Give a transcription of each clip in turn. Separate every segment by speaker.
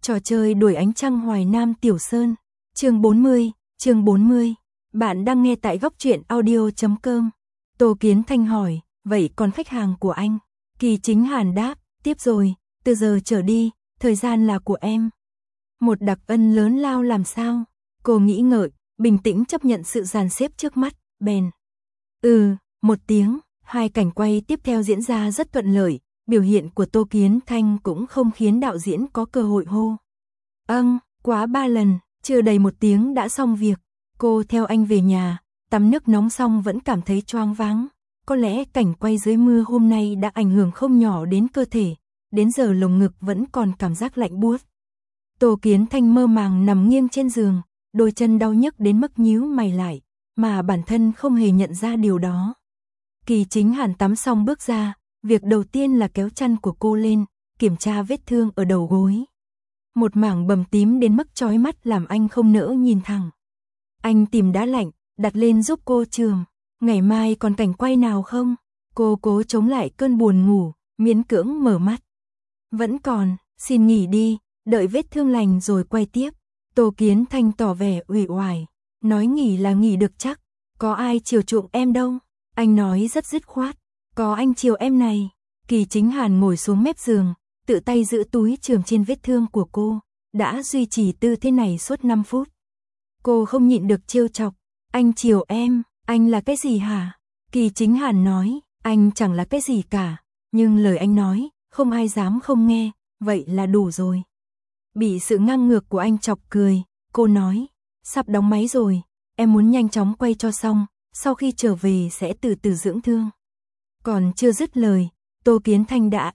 Speaker 1: Trò chơi đuổi ánh trăng Hoài Nam Tiểu Sơn. Chương 40. Bạn đang nghe tại góc truyện audio.com. Tô Kiến Thanh hỏi, vậy còn khách hàng của anh? Kỳ Chính Hàn đáp, tiếp rồi, từ giờ trở đi, thời gian là của em. Một đặc ân lớn lao làm sao? Cô nghĩ ngợi, bình tĩnh chấp nhận sự dàn xếp trước mắt, bèn. Một tiếng, hai cảnh quay tiếp theo diễn ra rất thuận lợi. Biểu hiện của Tô Kiến Thanh cũng không khiến đạo diễn có cơ hội hô. Quá 3 lần, chưa đầy 1 tiếng đã xong việc. Cô theo anh về nhà, tắm nước nóng xong vẫn cảm thấy choáng váng. Có lẽ cảnh quay dưới mưa hôm nay đã ảnh hưởng không nhỏ đến cơ thể, đến giờ lồng ngực vẫn còn cảm giác lạnh buốt. Tô Kiến Thanh mơ màng nằm nghiêng trên giường, đôi chân đau nhức đến mức nhíu mày lại, mà bản thân không hề nhận ra điều đó. Kỳ Chính Hàn tắm xong bước ra. Việc đầu tiên là kéo chăn của cô lên, kiểm tra vết thương ở đầu gối. Một mảng bầm tím đến mức chói mắt làm anh không nỡ nhìn thẳng. Anh tìm đá lạnh, đặt lên giúp cô chườm. Ngày mai còn cảnh quay nào không? Cô cố chống lại cơn buồn ngủ, miễn cưỡng mở mắt. Vẫn còn, xin nghỉ đi, đợi vết thương lành rồi quay tiếp. Tô Kiến Thanh tỏ vẻ uể oải, nói nghỉ là nghỉ được chắc. Có ai chiều chuộng em đâu? Anh nói rất dứt khoát. Có anh chiều em này. Kỳ Chính Hàn ngồi xuống mép giường, tự tay giữ túi chườm trên vết thương của cô, đã duy trì tư thế này suốt 5 phút. Cô không nhịn được trêu chọc, anh chiều em, anh là cái gì hả? Kỳ Chính Hàn nói, anh chẳng là cái gì cả, nhưng lời anh nói, không ai dám không nghe, vậy là đủ rồi. Bị sự ngang ngược của anh chọc cười, cô nói, sắp đóng máy rồi, em muốn nhanh chóng quay cho xong, sau khi trở về sẽ từ từ dưỡng thương. Còn chưa dứt lời, Tô Kiến Thanh đã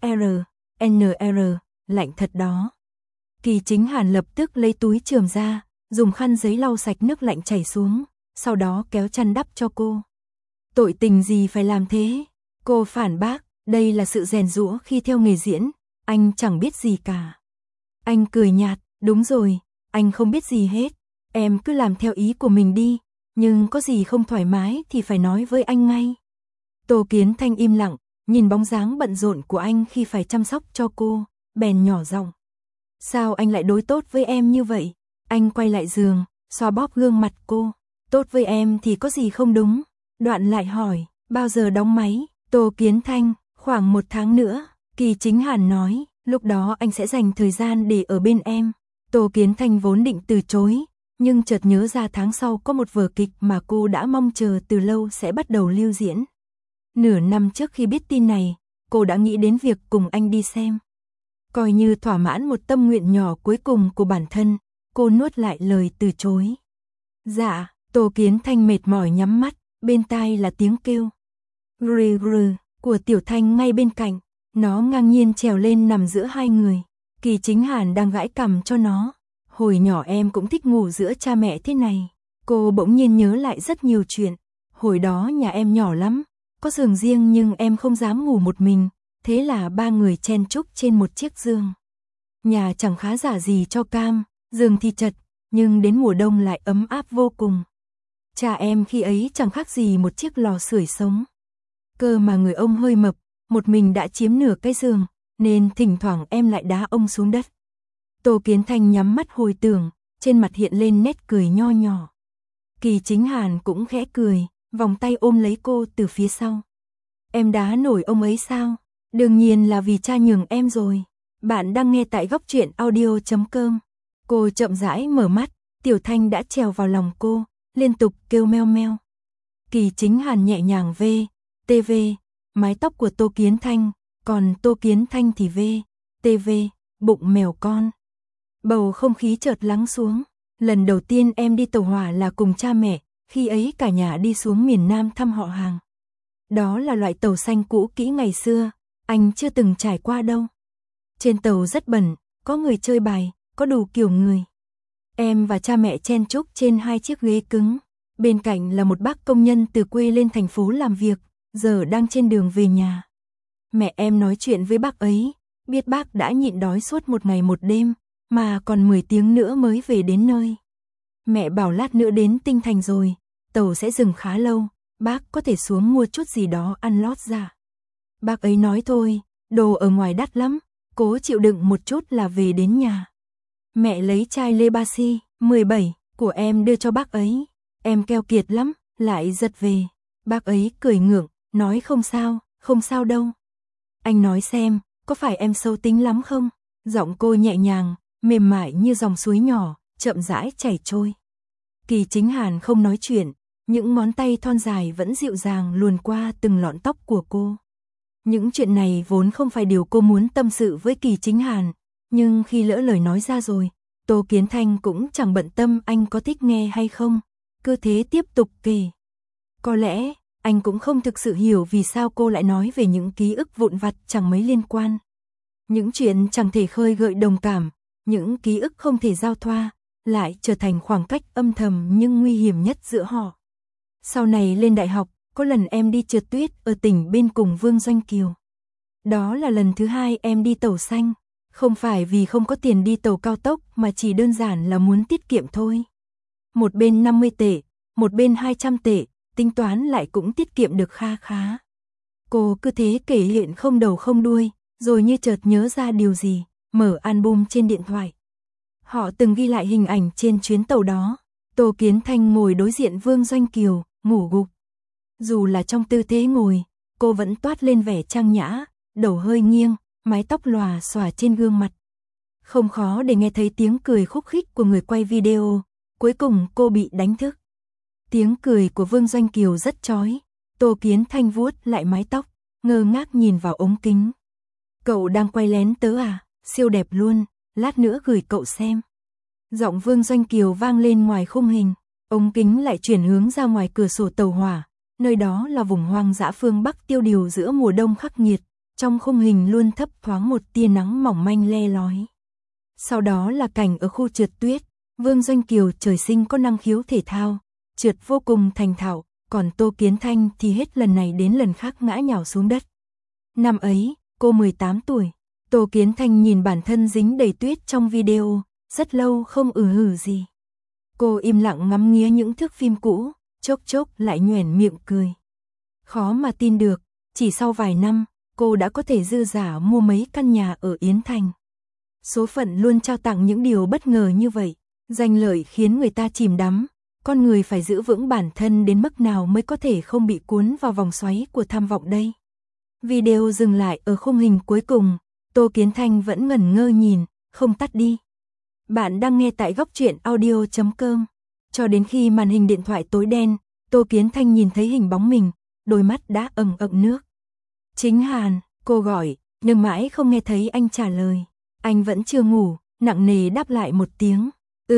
Speaker 1: NR, lạnh thật đó. Kỳ Chính Hàn lập tức lấy túi chườm ra, dùng khăn giấy lau sạch nước lạnh chảy xuống, sau đó kéo chăn đắp cho cô. Tội tình gì phải làm thế? Cô phản bác, đây là sự rèn giũa khi theo nghề diễn, anh chẳng biết gì cả. Anh cười nhạt, đúng rồi, anh không biết gì hết, em cứ làm theo ý của mình đi, nhưng có gì không thoải mái thì phải nói với anh ngay. Tô Kiến Thanh im lặng, nhìn bóng dáng bận rộn của anh khi phải chăm sóc cho cô, bèn nhỏ giọng. Sao anh lại đối tốt với em như vậy? Anh quay lại giường, xoa bóp gương mặt cô. Tốt với em thì có gì không đúng? Đoạn lại hỏi, bao giờ đóng máy? Tô Kiến Thanh, khoảng 1 tháng nữa. Kỳ Chính Hàn nói, lúc đó anh sẽ dành thời gian để ở bên em. Tô Kiến Thanh vốn định từ chối, nhưng chợt nhớ ra tháng sau có một vở kịch mà cô đã mong chờ từ lâu sẽ bắt đầu lưu diễn. Nửa năm trước khi biết tin này, cô đã nghĩ đến việc cùng anh đi xem. Coi như thỏa mãn một tâm nguyện nhỏ cuối cùng của bản thân, cô nuốt lại lời từ chối. Dạ, Tô Kiến Thanh mệt mỏi nhắm mắt, bên tai là tiếng kêu. Gừ gừ, của Tiểu Thanh ngay bên cạnh, nó ngang nhiên trèo lên nằm giữa hai người. Kỳ Chính Hàn đang gãi cằm cho nó. Hồi nhỏ em cũng thích ngủ giữa cha mẹ thế này. Cô bỗng nhiên nhớ lại rất nhiều chuyện. Hồi đó nhà em nhỏ lắm. Có giường riêng nhưng em không dám ngủ một mình, thế là 3 người chen chúc trên một chiếc giường. Nhà chẳng khá giả gì cho cam, giường thì chật, nhưng đến mùa đông lại ấm áp vô cùng. Cha em khi ấy chẳng khác gì một chiếc lò sưởi sống. Cơ mà người ông hơi mập, một mình đã chiếm nửa cái giường, nên thỉnh thoảng em lại đá ông xuống đất. Tô Kiến Thanh nhắm mắt hồi tưởng, trên mặt hiện lên nét cười nho nhỏ. Kỳ Chính Hàn cũng khẽ cười, vòng tay ôm lấy cô từ phía sau. Em đá nổi ông ấy sao? Đương nhiên là vì cha nhường em rồi. Bạn đang nghe tại góc truyện audio.com. Cô chậm rãi mở mắt, Tiểu Thanh đã trèo vào lòng cô, liên tục kêu meo meo. Kỳ Chính Hàn nhẹ nhàng TV, mái tóc của Tô Kiến Thanh, còn Tô Kiến Thanh thì TV, bụng mèo con. Bầu không khí chợt lắng xuống. Lần đầu tiên em đi tàu hỏa là cùng cha mẹ, khi ấy cả nhà đi xuống miền Nam thăm họ hàng. Đó là loại tàu xanh cũ kỹ ngày xưa, anh chưa từng trải qua đâu. Trên tàu rất bẩn, có người chơi bài, có đủ kiểu người. Em và cha mẹ chen chúc trên 2 chiếc ghế cứng. Bên cạnh là một bác công nhân từ quê lên thành phố làm việc, giờ đang trên đường về nhà. Mẹ em nói chuyện với bác ấy, biết bác đã nhịn đói suốt 1 ngày 1 đêm, mà còn 10 tiếng nữa mới về đến nơi. Mẹ bảo lát nữa đến Tinh Thành rồi, tàu sẽ dừng khá lâu, bác có thể xuống mua chút gì đó ăn lót dạ. Bác ấy nói thôi, đồ ở ngoài đắt lắm, cố chịu đựng một chút là về đến nhà. Mẹ lấy chai Le Basi 17 của em đưa cho bác ấy. Em keo kiệt lắm, lại giật về. Bác ấy cười ngượng, nói không sao đâu. Anh nói xem, có phải em xấu tính lắm không? Giọng cô nhẹ nhàng, mềm mại như dòng suối nhỏ, chậm rãi chảy trôi. Kỳ Chính Hàn không nói chuyện, những ngón tay thon dài vẫn dịu dàng luồn qua từng lọn tóc của cô. Những chuyện này vốn không phải điều cô muốn tâm sự với Kỳ Chính Hàn, nhưng khi lỡ lời nói ra rồi, Tô Kiến Thanh cũng chẳng bận tâm anh có thích nghe hay không, cứ thế tiếp tục kể. Có lẽ, anh cũng không thực sự hiểu vì sao cô lại nói về những ký ức vụn vặt chẳng mấy liên quan. Những chuyện chẳng thể khơi gợi đồng cảm, những ký ức không thể giao thoa, lại trở thành khoảng cách âm thầm nhưng nguy hiểm nhất giữa họ. Sau này lên đại học, có lần em đi trượt tuyết ở tỉnh bên cùng Vương Doanh Kiều. Đó là lần thứ hai em đi tàu xanh, không phải vì không có tiền đi tàu cao tốc mà chỉ đơn giản là muốn tiết kiệm thôi. Một bên 50 tệ, một bên 200 tệ, tính toán lại cũng tiết kiệm được kha khá. Cô cứ thế kể hiện không đầu không đuôi, rồi như chợt nhớ ra điều gì, mở album trên điện thoại. Họ từng ghi lại hình ảnh trên chuyến tàu đó, Tô Kiến Thanh ngồi đối diện Vương Doanh Kiều, ngủ gục. Dù là trong tư thế ngồi, cô vẫn toát lên vẻ trang nhã, đầu hơi nghiêng, mái tóc lòa xòa trên gương mặt. Không khó để nghe thấy tiếng cười khúc khích của người quay video, cuối cùng cô bị đánh thức. Tiếng cười của Vương Doanh Kiều rất chói, Tô Kiến Thanh vuốt lại mái tóc, ngơ ngác nhìn vào ống kính. Cậu đang quay lén tớ à, siêu đẹp luôn, lát nữa gửi cậu xem. Giọng Vương Doanh Kiều vang lên ngoài khung hình, ống kính lại chuyển hướng ra ngoài cửa sổ tàu hỏa, nơi đó là vùng hoang dã phương Bắc tiêu điều giữa mùa đông khắc nghiệt, trong khung hình luôn thấp thoáng một tia nắng mỏng manh le lói. Sau đó là cảnh ở khu trượt tuyết, Vương Doanh Kiều trời sinh có năng khiếu thể thao, trượt vô cùng thành thạo, còn Tô Kiến Thanh thì hết lần này đến lần khác ngã nhào xuống đất. Năm ấy, cô 18 tuổi, Tô Kiến Thanh nhìn bản thân dính đầy tuyết trong video, rất lâu không hử gì. Cô im lặng ngắm nghía những thước phim cũ, chốc chốc lại nhoẻn miệng cười. Khó mà tin được, chỉ sau vài năm, cô đã có thể dư dả mua mấy căn nhà ở Yến Thành. Số phận luôn trao tặng những điều bất ngờ như vậy, danh lợi khiến người ta chìm đắm, con người phải giữ vững bản thân đến mức nào mới có thể không bị cuốn vào vòng xoáy của tham vọng đây. Video dừng lại ở khung hình cuối cùng, Tô Kiến Thanh vẫn ngẩn ngơ nhìn, không tắt đi. Bạn đang nghe tại góc truyện audio.com. Cho đến khi màn hình điện thoại tối đen, Tô Kiến Thanh nhìn thấy hình bóng mình, đôi mắt đã ẩn ẩn nước. Chính Hàn, cô gọi, nhưng mãi không nghe thấy anh trả lời. Anh vẫn chưa ngủ, nặng nề đáp lại một tiếng.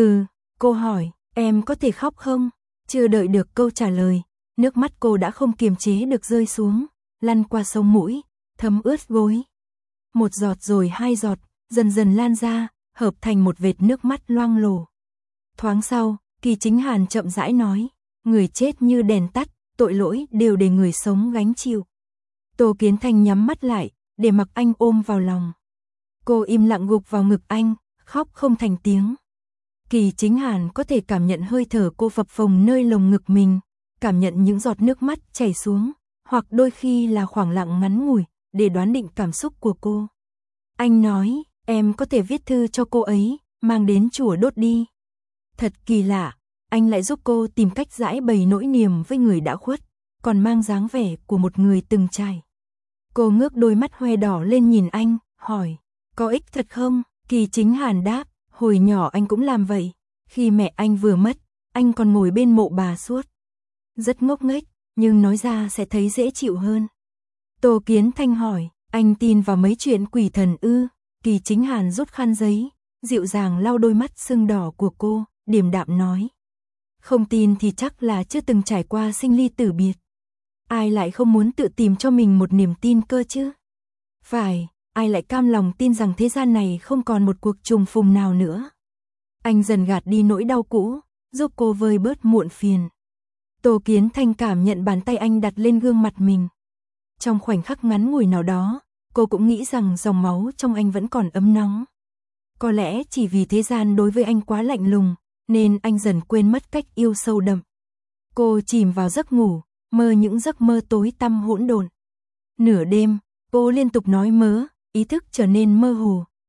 Speaker 1: Cô hỏi, em có thể khóc không? Chưa đợi được câu trả lời, nước mắt cô đã không kiềm chế được rơi xuống, lăn qua sống mũi, thấm ướt gối. Một giọt rồi hai giọt, dần dần lan ra, hợp thành một vệt nước mắt loang lổ. Thoáng sau, Kỳ Chính Hàn chậm rãi nói, người chết như đèn tắt, tội lỗi đều để người sống gánh chịu. Tô Kiến Thanh nhắm mắt lại, để mặc anh ôm vào lòng. Cô im lặng gục vào ngực anh, khóc không thành tiếng. Kỳ Chính Hàn có thể cảm nhận hơi thở cô phập phồng nơi lồng ngực mình, cảm nhận những giọt nước mắt chảy xuống, hoặc đôi khi là khoảng lặng ngắn ngủi, để đoán định cảm xúc của cô. Anh nói, em có thể viết thư cho cô ấy, mang đến chùa đốt đi. Thật kỳ lạ, anh lại giúp cô tìm cách giãi bày nỗi niềm với người đã khuất, còn mang dáng vẻ của một người từng trải. Cô ngước đôi mắt hoe đỏ lên nhìn anh, hỏi, có ích thật không? Kỳ Chính Hàn đáp, hồi nhỏ anh cũng làm vậy, khi mẹ anh vừa mất, anh còn ngồi bên mộ bà suốt. Rất ngốc nghếch, nhưng nói ra sẽ thấy dễ chịu hơn. Tô Kiến Thanh hỏi, anh tin vào mấy chuyện quỷ thần ư? Kỳ Chính Hàn rút khăn giấy, dịu dàng lau đôi mắt sưng đỏ của cô, điềm đạm nói. Không tin thì chắc là chưa từng trải qua sinh ly tử biệt. Ai lại không muốn tự tìm cho mình một niềm tin cơ chứ? Phải, ai lại cam lòng tin rằng thế gian này không còn một cuộc trùng phùng nào nữa? Anh dần gạt đi nỗi đau cũ, giúp cô vơi bớt muộn phiền. Tô Kiến Thanh cảm nhận bàn tay anh đặt lên gương mặt mình. Trong khoảnh khắc ngắn ngủi nào đó, cô cũng nghĩ rằng dòng máu trong anh vẫn còn ấm nóng. Có lẽ chỉ vì thế gian đối với anh quá lạnh lùng, nên anh dần quên mất cách yêu sâu đậm. Cô chìm vào giấc ngủ, mơ những giấc mơ tối tăm hỗn độn. Nửa đêm, cô liên tục nói mớ, ý thức trở nên mơ hồ,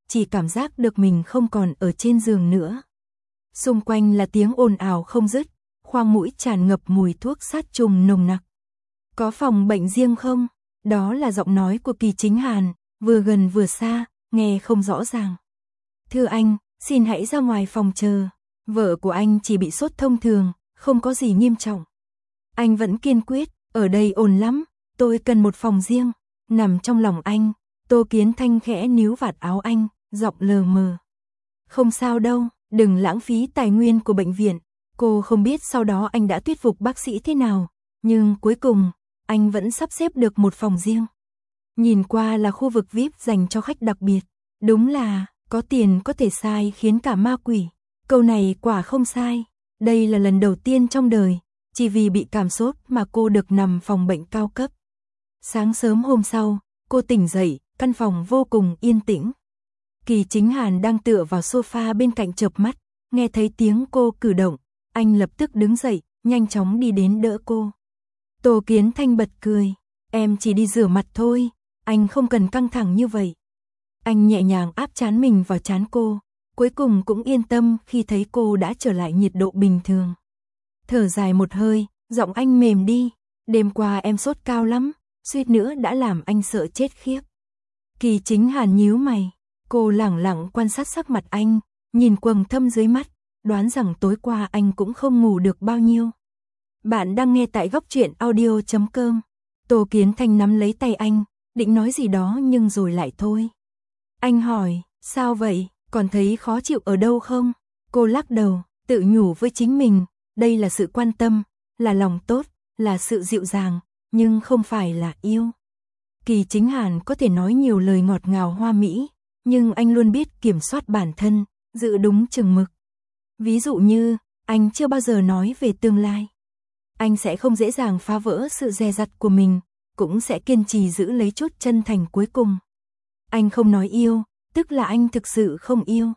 Speaker 1: chỉ cảm giác được mình không còn ở trên giường nữa. Xung quanh là tiếng ồn ào không dứt, khoang mũi tràn ngập mùi thuốc sát trùng nồng nặc. Có phòng bệnh riêng không? Đó là giọng nói của Kỳ Chính Hàn, vừa gần vừa xa, nghe không rõ ràng. Thưa anh, xin hãy ra ngoài phòng chờ. Vợ của anh chỉ bị sốt thông thường, không có gì nghiêm trọng. Anh vẫn kiên quyết, ở đây ồn lắm, tôi cần một phòng riêng. Nằm trong lòng anh, Tô Kiến Thanh khẽ níu vạt áo anh, giọng lờ mờ. Không sao đâu, đừng lãng phí tài nguyên của bệnh viện. Cô không biết sau đó anh đã thuyết phục bác sĩ thế nào, nhưng cuối cùng, anh vẫn sắp xếp được một phòng riêng. Nhìn qua là khu vực VIP dành cho khách đặc biệt. Đúng là, có tiền có thể sai khiến cả ma quỷ. Câu này quả không sai. Đây là lần đầu tiên trong đời, chỉ vì bị cảm sốt mà cô được nằm phòng bệnh cao cấp. Sáng sớm hôm sau, cô tỉnh dậy, căn phòng vô cùng yên tĩnh. Kỳ Chính Hàn đang tựa vào sofa bên cạnh chợp mắt, nghe thấy tiếng cô cử động, anh lập tức đứng dậy, nhanh chóng đi đến đỡ cô. Tô Kiến Thanh bật cười, em chỉ đi rửa mặt thôi, anh không cần căng thẳng như vậy. Anh nhẹ nhàng áp trán mình vào trán cô, cuối cùng cũng yên tâm khi thấy cô đã trở lại nhiệt độ bình thường. Thở dài một hơi, giọng anh mềm đi, đêm qua em sốt cao lắm, suýt nữa đã làm anh sợ chết khiếp. Kỳ Chính Hàn nhíu mày, cô lẳng lặng quan sát sắc mặt anh, nhìn quầng thâm dưới mắt, đoán rằng tối qua anh cũng không ngủ được bao nhiêu. Bạn đang nghe tại góc truyện audio.com. Tô Kiến Thanh nắm lấy tay anh, định nói gì đó nhưng rồi lại thôi. Anh hỏi, sao vậy, còn thấy khó chịu ở đâu không? Cô lắc đầu, tự nhủ với chính mình, đây là sự quan tâm, là lòng tốt, là sự dịu dàng, nhưng không phải là yêu. Kỳ Chính Hàn có thể nói nhiều lời ngọt ngào hoa mỹ, nhưng anh luôn biết kiểm soát bản thân, giữ đúng chừng mực. Ví dụ như, anh chưa bao giờ nói về tương lai. Anh sẽ không dễ dàng phá vỡ sự dè dặt của mình, cũng sẽ kiên trì giữ lấy chút chân thành cuối cùng. Anh không nói yêu, tức là anh thực sự không yêu.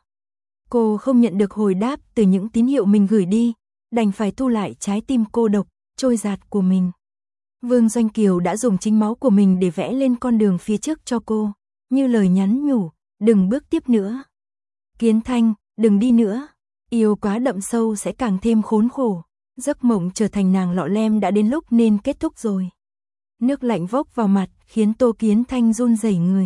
Speaker 1: Cô không nhận được hồi đáp từ những tín hiệu mình gửi đi, đành phải thu lại trái tim cô độc, trôi dạt của mình. Vương Doanh Kiều đã dùng chính máu của mình để vẽ lên con đường phía trước cho cô, như lời nhắn nhủ, đừng bước tiếp nữa. Kiến Thanh, đừng đi nữa, yêu quá đậm sâu sẽ càng thêm khốn khổ. Giấc mộng trở thành nàng lọ lem đã đến lúc nên kết thúc rồi. Nước lạnh vốc vào mặt khiến Tô Kiến Thanh run rẩy người.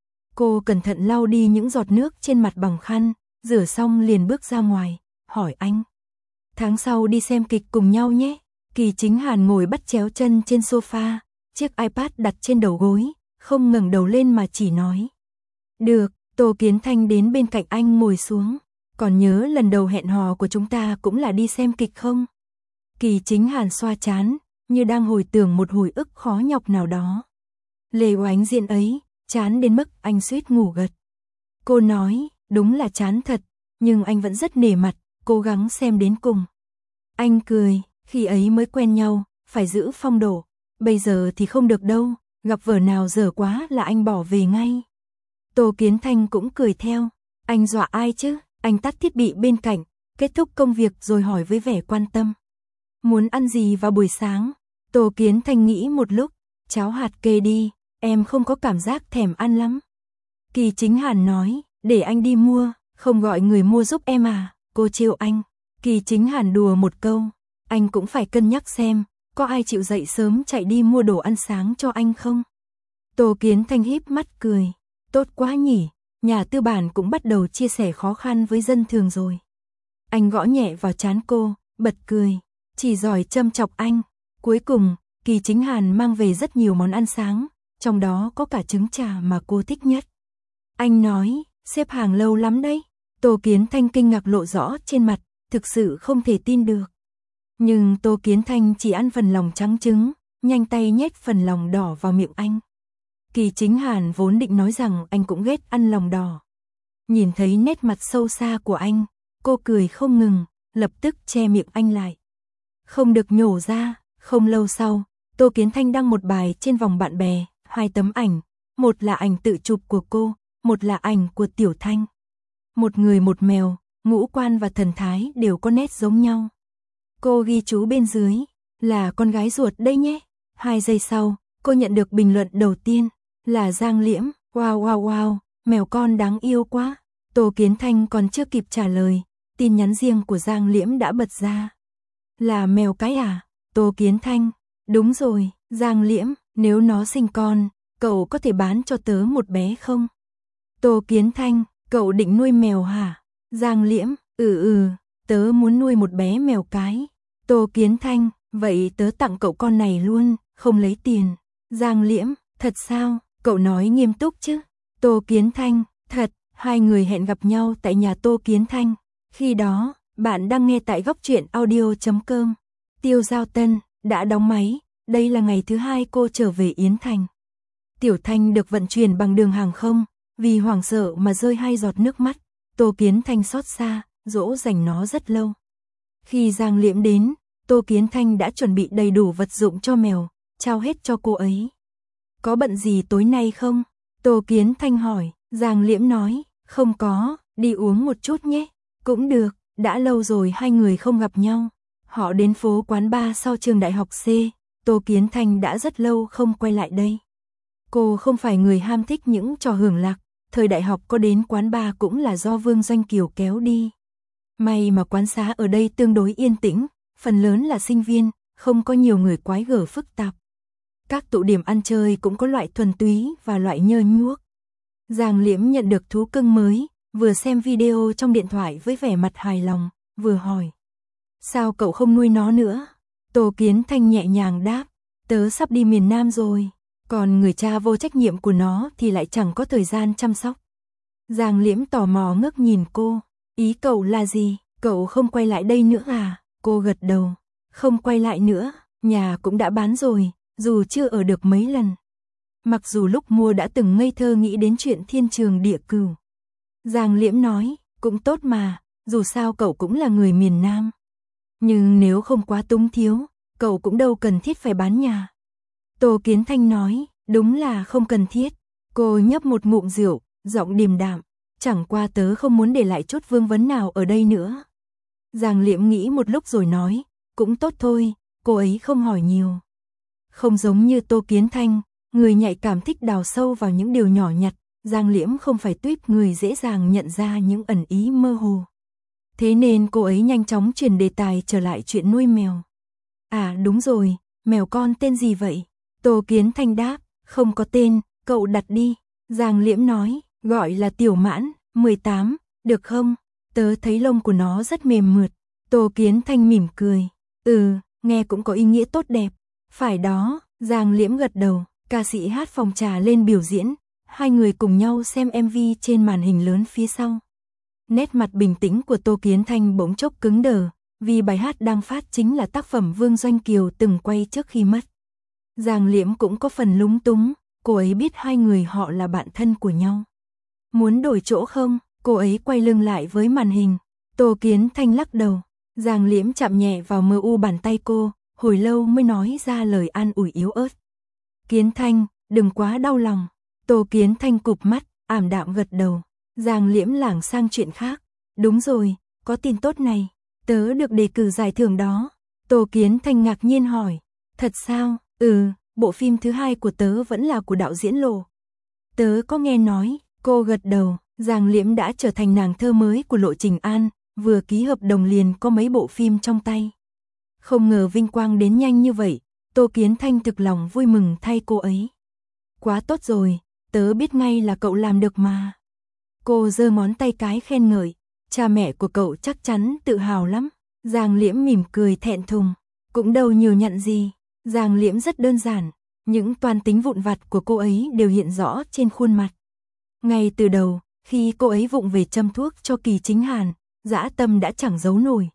Speaker 1: Cô cẩn thận lau đi những giọt nước trên mặt bằng khăn, rửa xong liền bước ra ngoài, hỏi anh. Tháng sau đi xem kịch cùng nhau nhé. Kỳ Chính Hàn ngồi bắt chéo chân trên sofa, chiếc iPad đặt trên đầu gối, không ngẩng đầu lên mà chỉ nói. Được, Tô Kiến Thanh đến bên cạnh anh ngồi xuống. Còn nhớ lần đầu hẹn hò của chúng ta cũng là đi xem kịch không? Kỳ Chính Hàn xoa trán, như đang hồi tưởng một hồi ức khó nhọc nào đó. Lê oánh diện ấy, chán đến mức anh suýt ngủ gật. Cô nói, đúng là chán thật, nhưng anh vẫn rất nể mặt, cố gắng xem đến cùng. Anh cười, khi ấy mới quen nhau, phải giữ phong độ, bây giờ thì không được đâu, gặp vở nào dở quá là anh bỏ về ngay. Tô Kiến Thanh cũng cười theo, anh dọa ai chứ, anh tắt thiết bị bên cạnh, kết thúc công việc rồi hỏi với vẻ quan tâm. Muốn ăn gì vào buổi sáng? Tô Kiến Thanh nghĩ một lúc, cháo hạt kê đi, em không có cảm giác thèm ăn lắm. Kỳ Chính Hàn nói, để anh đi mua, không gọi người mua giúp em à, cô trêu anh. Kỳ Chính Hàn đùa một câu, anh cũng phải cân nhắc xem, có ai chịu dậy sớm chạy đi mua đồ ăn sáng cho anh không? Tô Kiến Thanh híp mắt cười, tốt quá nhỉ, nhà tư bản cũng bắt đầu chia sẻ khó khăn với dân thường rồi. Anh gõ nhẹ vào trán cô, bật cười, chỉ giỏi châm chọc anh. Cuối cùng, Kỳ Chính Hàn mang về rất nhiều món ăn sáng, trong đó có cả trứng trà mà cô thích nhất. Anh nói, xếp hàng lâu lắm đấy. Tô Kiến Thanh kinh ngạc lộ rõ trên mặt, thực sự không thể tin được. Nhưng Tô Kiến Thanh chỉ ăn phần lòng trắng trứng, nhanh tay nhét phần lòng đỏ vào miệng anh. Kỳ Chính Hàn vốn định nói rằng anh cũng ghét ăn lòng đỏ. Nhìn thấy nét mặt sâu xa của anh, cô cười không ngừng, lập tức che miệng anh lại. Không được nhổ ra, không lâu sau, Tô Kiến Thanh đăng một bài trên vòng bạn bè, 2 tấm ảnh, một là ảnh tự chụp của cô, một là ảnh của Tiểu Thanh. Một người một mèo, ngũ quan và thần thái đều có nét giống nhau. Cô ghi chú bên dưới, là con gái ruột đây nhé. 2 giây sau, cô nhận được bình luận đầu tiên, là Giang Liễm, wow wow wow, mèo con đáng yêu quá. Tô Kiến Thanh còn chưa kịp trả lời, tin nhắn riêng của Giang Liễm đã bật ra. Là mèo cái à? Tô Kiến Thanh, đúng rồi, Giang Liễm, nếu nó sinh con, cậu có thể bán cho tớ một bé không? Tô Kiến Thanh, cậu định nuôi mèo hả? Giang Liễm, tớ muốn nuôi một bé mèo cái. Tô Kiến Thanh, vậy tớ tặng cậu con này luôn, không lấy tiền. Giang Liễm, thật sao? Cậu nói nghiêm túc chứ? Tô Kiến Thanh, thật. Hai người hẹn gặp nhau tại nhà Tô Kiến Thanh. Khi đó, bạn đang nghe tại góc truyện audio.com. Tiêu Giao Tân đã đóng máy, đây là ngày thứ 2 cô trở về Yến Thành. Tiểu Thanh được vận chuyển bằng đường hàng không, vì hoảng sợ mà rơi 2 giọt nước mắt. Tô Kiến Thanh xót xa, dỗ dành nó rất lâu. Khi Giang Liễm đến, Tô Kiến Thanh đã chuẩn bị đầy đủ vật dụng cho mèo, trao hết cho cô ấy. Có bận gì tối nay không? Tô Kiến Thanh hỏi. Giang Liễm nói, không có, đi uống một chút nhé. Cũng được, đã lâu rồi hai người không gặp nhau. Họ đến phố quán bar sau trường đại học C. Tô Kiến Thanh đã rất lâu không quay lại đây. Cô không phải người ham thích những trò hưởng lạc, thời đại học có đến quán bar cũng là do Vương Doanh Kiều kéo đi. May mà quán xá ở đây tương đối yên tĩnh, phần lớn là sinh viên, không có nhiều người quái gở phức tạp. Các tụ điểm ăn chơi cũng có loại thuần túy và loại nhơ nhuốc. Giang Liễm nhận được thú cưng mới, vừa xem video trong điện thoại với vẻ mặt hài lòng, vừa hỏi. Sao cậu không nuôi nó nữa? Tô Kiến Thanh nhẹ nhàng đáp, tớ sắp đi miền Nam rồi, còn người cha vô trách nhiệm của nó thì lại chẳng có thời gian chăm sóc. Giang Liễm tò mò ngước nhìn cô, ý cậu là gì, cậu không quay lại đây nữa à? Cô gật đầu, không quay lại nữa, nhà cũng đã bán rồi, dù chưa ở được mấy lần. Mặc dù lúc mua đã từng ngây thơ nghĩ đến chuyện thiên trường địa cửu. Giang Liễm nói, cũng tốt mà, dù sao cậu cũng là người miền Nam. Nhưng nếu không quá túng thiếu, cậu cũng đâu cần thiết phải bán nhà. Tô Kiến Thanh nói, đúng là không cần thiết. Cô nhấp một ngụm rượu, giọng điềm đạm, chẳng qua tớ không muốn để lại chút vương vấn nào ở đây nữa. Giang Liễm nghĩ một lúc rồi nói, cũng tốt thôi, cô ấy không hỏi nhiều. Không giống như Tô Kiến Thanh, người nhạy cảm thích đào sâu vào những điều nhỏ nhặt, Giang Liễm không phải tuýp người dễ dàng nhận ra những ẩn ý mơ hồ. Thế nên cô ấy nhanh chóng chuyển đề tài trở lại chuyện nuôi mèo. À đúng rồi, mèo con tên gì vậy? Tô Kiến Thanh đáp, không có tên, cậu đặt đi. Giang Liễm nói, gọi là Tiểu Mãn, 18, được không? Tớ thấy lông của nó rất mềm mượt. Tô Kiến Thanh mỉm cười, nghe cũng có ý nghĩa tốt đẹp. Phải đó, Giang Liễm gật đầu. Ca sĩ hát phòng trà lên biểu diễn, hai người cùng nhau xem MV trên màn hình lớn phía sau. Nét mặt bình tĩnh của Tô Kiến Thanh bỗng chốc cứng đờ, vì bài hát đang phát chính là tác phẩm Vương Doanh Kiều từng quay trước khi mất. Giang Liễm cũng có phần lúng túng, cô ấy biết hai người họ là bạn thân của nhau. Muốn đổi chỗ không? Cô ấy quay lưng lại với màn hình. Tô Kiến Thanh lắc đầu. Giang Liễm chạm nhẹ vào mờ u bàn tay cô, hồi lâu mới nói ra lời an ủi yếu ớt. Kiến Thanh, đừng quá đau lòng. Tô Kiến Thanh cụp mắt, ảm đạm gật đầu. Giang Liễm lảng sang chuyện khác. Đúng rồi, có tin tốt này. Tớ được đề cử giải thưởng đó. Tô Kiến Thanh ngạc nhiên hỏi. Thật sao? Bộ phim thứ 2 của tớ vẫn là của đạo diễn Lộ. Tớ có nghe nói. Cô gật đầu. Giang Liễm đã trở thành nàng thơ mới của Lộ Trình An, vừa ký hợp đồng liền có mấy bộ phim trong tay. Không ngờ vinh quang đến nhanh như vậy. Tô Kiến Thanh thực lòng vui mừng thay cô ấy. Quá tốt rồi, tớ biết ngay là cậu làm được mà. Cô giơ ngón tay cái khen ngợi, cha mẹ của cậu chắc chắn tự hào lắm. Giang Liễm mỉm cười thẹn thùng, cũng đâu nhiều nhận gì. Giang Liễm rất đơn giản, những toan tính vụn vặt của cô ấy đều hiện rõ trên khuôn mặt. Ngay từ đầu, khi cô ấy vụng về châm thuốc cho Kỳ Chính Hàn, dã tâm đã chẳng giấu nổi.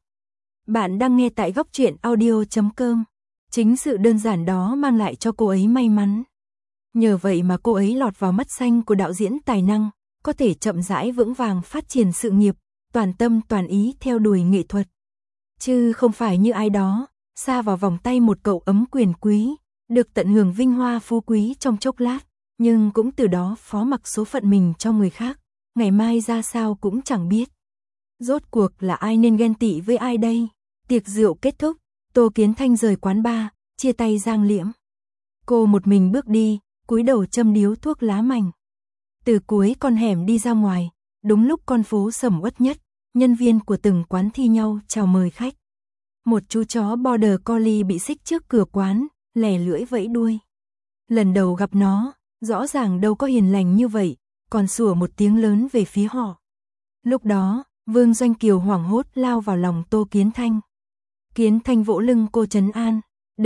Speaker 1: Bạn đang nghe tại góc truyện audio.com. Chính sự đơn giản đó mang lại cho cô ấy may mắn. Nhờ vậy mà cô ấy lọt vào mắt xanh của đạo diễn tài năng, có thể chậm rãi vững vàng phát triển sự nghiệp, toàn tâm toàn ý theo đuổi nghệ thuật. Chứ không phải như ai đó, sa vào vòng tay một cậu ấm quyền quý, được tận hưởng vinh hoa phú quý trong chốc lát, nhưng cũng từ đó phó mặc số phận mình cho người khác, ngày mai ra sao cũng chẳng biết. Rốt cuộc là ai nên ghen tị với ai đây? Tiệc rượu kết thúc, Tô Kiến Thanh rời quán bar, chia tay Giang Liễm. Cô một mình bước đi, cúi đầu châm điếu thuốc lá mảnh. Từ cuối con hẻm đi ra ngoài, đúng lúc con phố sầm uất nhất, nhân viên của từng quán thi nhau chào mời khách. Một chú chó border collie bị xích trước cửa quán, lè lưỡi vẫy đuôi. Lần đầu gặp nó, rõ ràng đâu có hiền lành như vậy, còn sủa một tiếng lớn về phía họ. Lúc đó, Vương Doanh Kiều hoảng hốt lao vào lòng Tô Kiến Thanh. Kiến Thanh vỗ lưng cô trấn an,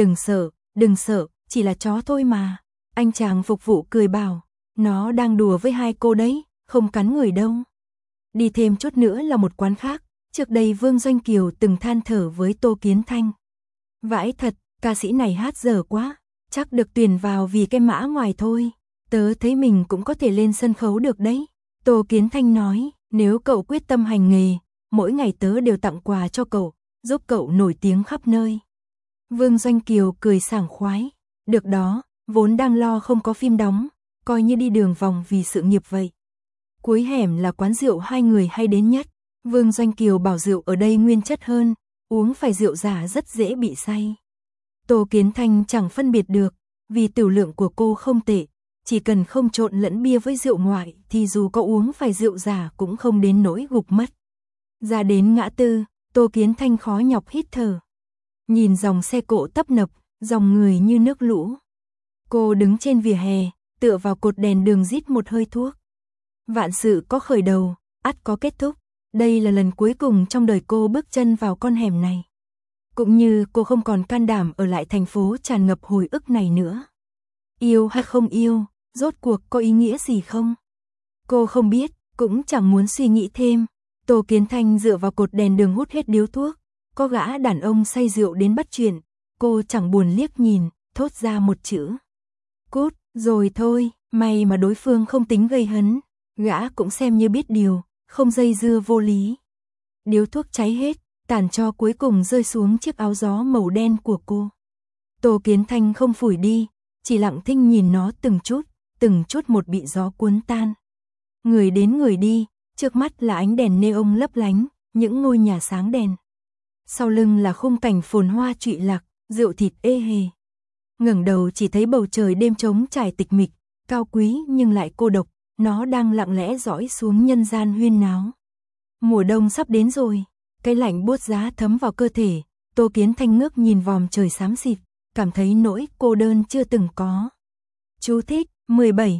Speaker 1: đừng sợ, chỉ là chó thôi mà. Anh chàng phục vụ cười bảo, nó đang đùa với hai cô đấy, không cắn người đâu. Đi thêm chút nữa là một quán khác, trước đây Vương Doanh Kiều từng than thở với Tô Kiến Thanh. Vãi thật, ca sĩ này hát dở quá, chắc được tuyển vào vì cái mã ngoài thôi. Tớ thấy mình cũng có thể lên sân khấu được đấy. Tô Kiến Thanh nói, nếu cậu quyết tâm hành nghề, mỗi ngày tớ đều tặng quà cho cậu, giúp cậu nổi tiếng khắp nơi. Vương Doanh Kiều cười sảng khoái, được đó, vốn đang lo không có phim đóng, coi như đi đường vòng vì sự nghiệp vậy. Cuối hẻm là quán rượu hai người hay đến nhất, Vương Doanh Kiều bảo rượu ở đây nguyên chất hơn, uống phải rượu giả rất dễ bị say. Tô Kiến Thanh chẳng phân biệt được, vì tiểu lượng của cô không tệ, chỉ cần không trộn lẫn bia với rượu ngoại thì dù có uống phải rượu giả cũng không đến nỗi gục mất. Ra đến ngã tư, Tô Kiến Thanh khó nhọc hít thở. Nhìn dòng xe cộ tấp nập, dòng người như nước lũ. Cô đứng trên vỉa hè, tựa vào cột đèn đường rít một hơi thuốc. Vạn sự có khởi đầu, ắt có kết thúc. Đây là lần cuối cùng trong đời cô bước chân vào con hẻm này. Cũng như cô không còn can đảm ở lại thành phố tràn ngập hồi ức này nữa. Yêu hay không yêu, rốt cuộc có ý nghĩa gì không? Cô không biết, cũng chẳng muốn suy nghĩ thêm. Tô Kiến Thanh dựa vào cột đèn đường hút hết điếu thuốc. Có gã đàn ông say rượu đến bắt chuyện. Cô chẳng buồn liếc nhìn, thốt ra một chữ. Cút, rồi thôi, may mà đối phương không tính gây hấn. Gã cũng xem như biết điều, không dây dưa vô lý. Điếu thuốc cháy hết, tàn tro cuối cùng rơi xuống chiếc áo gió màu đen của cô. Tô Kiến Thanh không phủi đi, chỉ lặng thinh nhìn nó từng chút một bị gió cuốn tan. Người đến người đi, trước mắt là ánh đèn neon lấp lánh, những ngôi nhà sáng đèn. Sau lưng là khung cảnh phồn hoa trụy lạc, rượu thịt ê hề. Ngẩng đầu chỉ thấy bầu trời đêm trống trải tịch mịch, cao quý nhưng lại cô độc, nó đang lặng lẽ dõi xuống nhân gian huyên náo. Mùa đông sắp đến rồi, cái lạnh buốt giá thấm vào cơ thể, Tô Kiến Thanh ngước nhìn vòm trời xám xịt, cảm thấy nỗi cô đơn chưa từng có. Chú thích, 17,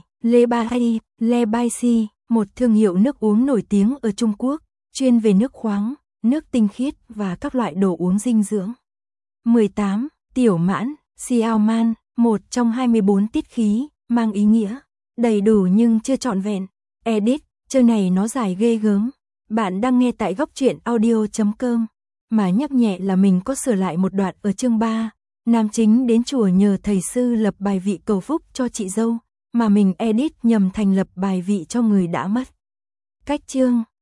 Speaker 1: Le Bai Si, một thương hiệu nước uống nổi tiếng ở Trung Quốc, chuyên về nước khoáng, nước tinh khiết và các loại đồ uống dinh dưỡng. 18, Tiểu Mãn, Xiao Man, một trong 24 tiết khí, mang ý nghĩa đầy đủ nhưng chưa trọn vẹn. Edit, chương này nó dài ghê gớm. Bạn đang nghe tại góc truyện audio.com. Mà nhắc nhẹ là mình có sửa lại một đoạn ở chương 3. Nam chính đến chùa nhờ thầy sư lập bài vị cầu phúc cho chị dâu, mà mình edit nhầm thành lập bài vị cho người đã mất. Cách chương